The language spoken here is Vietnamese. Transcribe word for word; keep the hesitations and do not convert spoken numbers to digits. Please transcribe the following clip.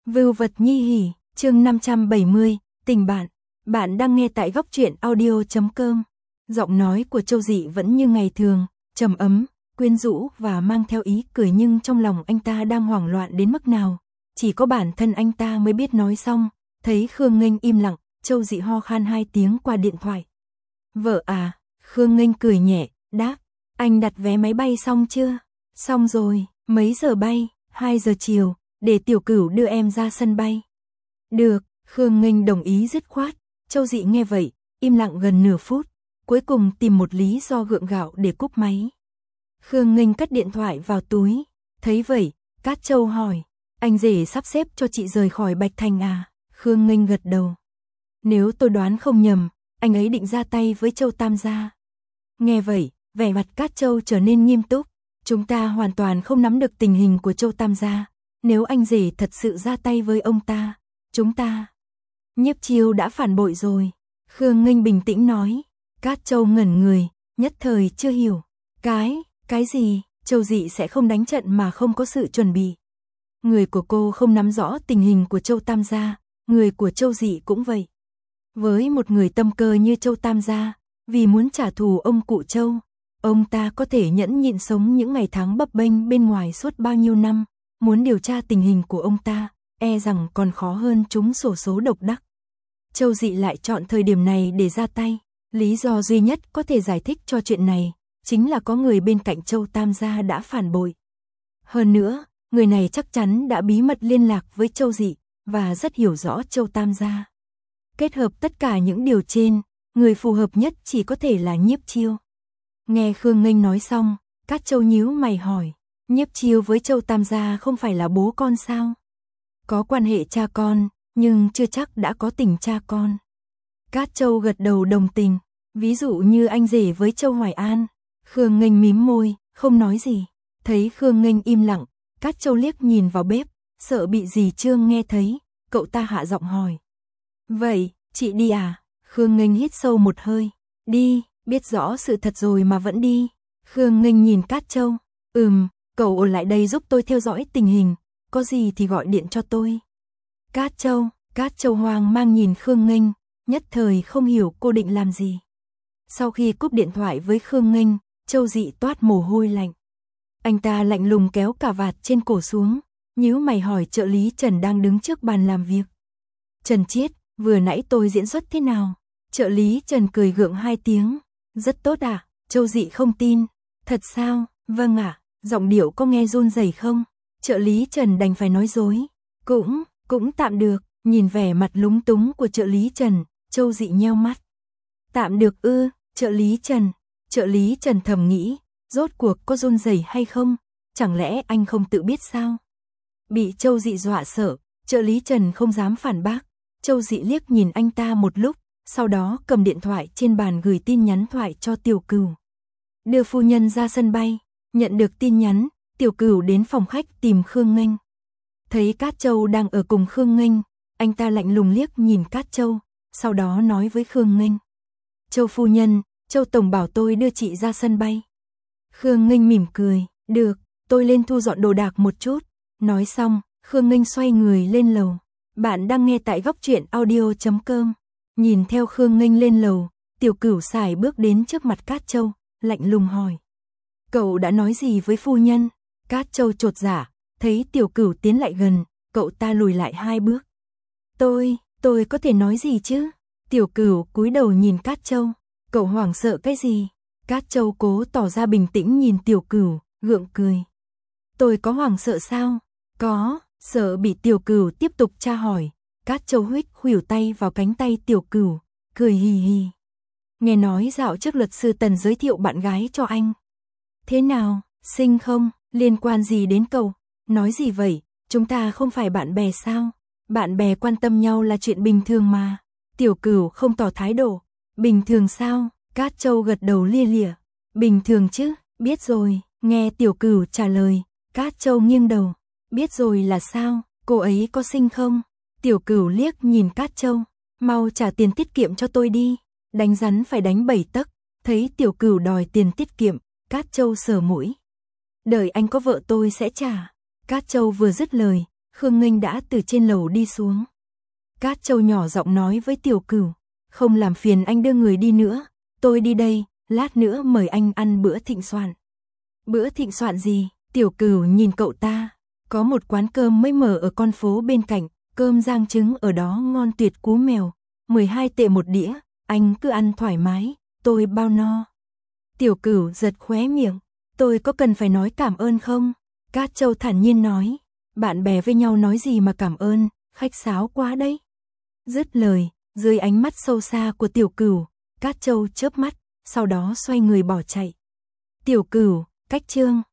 Vưu vật nhi hỉ, chương năm trăm bảy mươi, tình bạn. Bạn đang nghe tại góc truyện audio chấm com. Giọng nói của Châu Dị vẫn như ngày thường, trầm ấm, quyến rũ và mang theo ý cười, nhưng trong lòng anh ta đang hoảng loạn đến mức nào, chỉ có bản thân anh ta mới biết. Nói xong, thấy Khương Nghênh im lặng, Châu Dị ho khan hai tiếng qua điện thoại. Vợ à? Khương Nghênh cười nhẹ, đáp, anh đặt vé máy bay xong chưa? Xong rồi. Mấy giờ bay? hai giờ chiều, để Tiểu Cửu đưa em ra sân bay. Được, Khương Nghênh đồng ý dứt khoát. Châu Dị nghe vậy, im lặng gần nửa phút, cuối cùng tìm một lý do gượng gạo để cúp máy. Khương Nghênh cất điện thoại vào túi, thấy vậy, Cát Châu hỏi, anh rể sắp xếp cho chị rời khỏi Bạch Thành à? Khương Nghênh gật đầu. Nếu tôi đoán không nhầm, anh ấy định ra tay với Châu Tam gia. Nghe vậy, vẻ mặt Cát Châu trở nên nghiêm túc. Chúng ta hoàn toàn không nắm được tình hình của Châu Tam gia. Nếu anh rể thật sự ra tay với ông ta, chúng ta... Nhiếp Chiêu đã phản bội rồi. Khương Nghênh bình tĩnh nói. Cát Châu ngẩn người, nhất thời chưa hiểu. Cái, cái gì? Châu Dị sẽ không đánh trận mà không có sự chuẩn bị. Người của cô không nắm rõ tình hình của Châu Tam gia, người của Châu Dị cũng vậy. Với một người tâm cơ như Châu Tam gia, vì muốn trả thù ông cụ Châu, ông ta có thể nhẫn nhịn sống những ngày tháng bấp bênh bên ngoài suốt bao nhiêu năm, muốn điều tra tình hình của ông ta, e rằng còn khó hơn trúng xổ số độc đắc. Châu Dị lại chọn thời điểm này để ra tay, lý do duy nhất có thể giải thích cho chuyện này, chính là có người bên cạnh Châu Tam gia đã phản bội. Hơn nữa, người này chắc chắn đã bí mật liên lạc với Châu Dị, và rất hiểu rõ Châu Tam gia. Kết hợp tất cả những điều trên, người phù hợp nhất chỉ có thể là Nhiếp Chiêu. Nghe Khương Nghênh nói xong, Cát Châu nhíu mày hỏi, Nhiếp Chiêu với Châu Tam gia không phải là bố con sao? Có quan hệ cha con, nhưng chưa chắc đã có tình cha con. Cát Châu gật đầu đồng tình, ví dụ như anh rể với Châu Hoài An. Khương Nghênh mím môi, không nói gì. Thấy Khương Nghênh im lặng, Cát Châu liếc nhìn vào bếp, sợ bị dì Trương nghe thấy, cậu ta hạ giọng hỏi. Vậy, chị đi à? Khương Nghênh hít sâu một hơi. Đi, biết rõ sự thật rồi mà vẫn đi. Khương Nghênh nhìn Cát Châu. Ừm, cậu ở lại đây giúp tôi theo dõi tình hình, có gì thì gọi điện cho tôi. Cát Châu, Cát Châu hoang mang nhìn Khương Nghênh, nhất thời không hiểu cô định làm gì. Sau khi cúp điện thoại với Khương Nghênh, Châu Dị toát mồ hôi lạnh. Anh ta lạnh lùng kéo cà vạt trên cổ xuống, nhíu mày hỏi trợ lý Trần đang đứng trước bàn làm việc. Trần Chiết, vừa nãy tôi diễn xuất thế nào? Trợ lý Trần cười gượng hai tiếng. Rất tốt à? Châu Dị không tin. Thật sao? Vâng ạ. À. Giọng điệu có nghe run rẩy không? Trợ lý Trần đành phải nói dối. Cũng, cũng tạm được. Nhìn vẻ mặt lúng túng của trợ lý Trần, Châu Dị nheo mắt. Tạm được ư? Trợ lý Trần. Trợ lý Trần thầm nghĩ, rốt cuộc có run rẩy hay không? Chẳng lẽ anh không tự biết sao? Bị Châu Dị dọa sợ, trợ lý Trần không dám phản bác. Châu Dị liếc nhìn anh ta một lúc, sau đó cầm điện thoại trên bàn gửi tin nhắn thoại cho Tiểu Cửu. Đưa phu nhân ra sân bay. Nhận được tin nhắn, Tiểu Cửu đến phòng khách tìm Khương Nghênh. Thấy Cát Châu đang ở cùng Khương Nghênh, anh ta lạnh lùng liếc nhìn Cát Châu, sau đó nói với Khương Nghênh. Châu phu nhân, Châu tổng bảo tôi đưa chị ra sân bay. Khương Nghênh mỉm cười, được, tôi lên thu dọn đồ đạc một chút. Nói xong, Khương Nghênh xoay người lên lầu. Bạn đang nghe tại góc truyện audio chấm com. Nhìn theo Khương Nghênh lên lầu, Tiểu Cửu sải bước đến trước mặt Cát Châu, lạnh lùng hỏi. Cậu đã nói gì với phu nhân? Cát Châu chột dạ, thấy Tiểu Cửu tiến lại gần, cậu ta lùi lại hai bước. Tôi, tôi có thể nói gì chứ? Tiểu Cửu cúi đầu nhìn Cát Châu. Cậu hoảng sợ cái gì? Cát Châu cố tỏ ra bình tĩnh nhìn Tiểu Cửu, gượng cười. Tôi có hoảng sợ sao? Có, sợ bị Tiểu Cửu tiếp tục tra hỏi. Cát Châu huých khuỷu tay vào cánh tay Tiểu Cửu, cười hì hì. Nghe nói dạo trước luật sư Tần giới thiệu bạn gái cho anh. Thế nào, xinh không? Liên quan gì đến cậu? Nói gì vậy? Chúng ta không phải bạn bè sao? Bạn bè quan tâm nhau là chuyện bình thường mà. Tiểu Cửu không tỏ thái độ. Bình thường sao? Cát Châu gật đầu lia lịa. Bình thường chứ, biết rồi. Nghe Tiểu Cửu trả lời, Cát Châu nghiêng đầu. Biết rồi là sao? Cô ấy có xinh không? Tiểu Cửu liếc nhìn Cát Châu. Mau trả tiền tiết kiệm cho tôi đi. Đánh rắn phải đánh bảy tấc. Thấy Tiểu Cửu đòi tiền tiết kiệm, Cát Châu sờ mũi. Đợi anh có vợ tôi sẽ trả. Cát Châu vừa dứt lời, Khương Nghênh đã từ trên lầu đi xuống. Cát Châu nhỏ giọng nói với Tiểu Cửu, không làm phiền anh đưa người đi nữa, tôi đi đây, lát nữa mời anh ăn bữa thịnh soạn. Bữa thịnh soạn gì? Tiểu Cửu nhìn cậu ta, có một quán cơm mới mở ở con phố bên cạnh, cơm rang trứng ở đó ngon tuyệt cú mèo, mười hai tệ một đĩa, anh cứ ăn thoải mái, tôi bao no. Tiểu Cửu giật khóe miệng, tôi có cần phải nói cảm ơn không? Cát Châu thản nhiên nói, bạn bè với nhau nói gì mà cảm ơn, khách sáo quá đấy. Dứt lời, dưới ánh mắt sâu xa của Tiểu Cửu, Cát Châu chớp mắt, sau đó xoay người bỏ chạy. Tiểu Cửu, cách chương.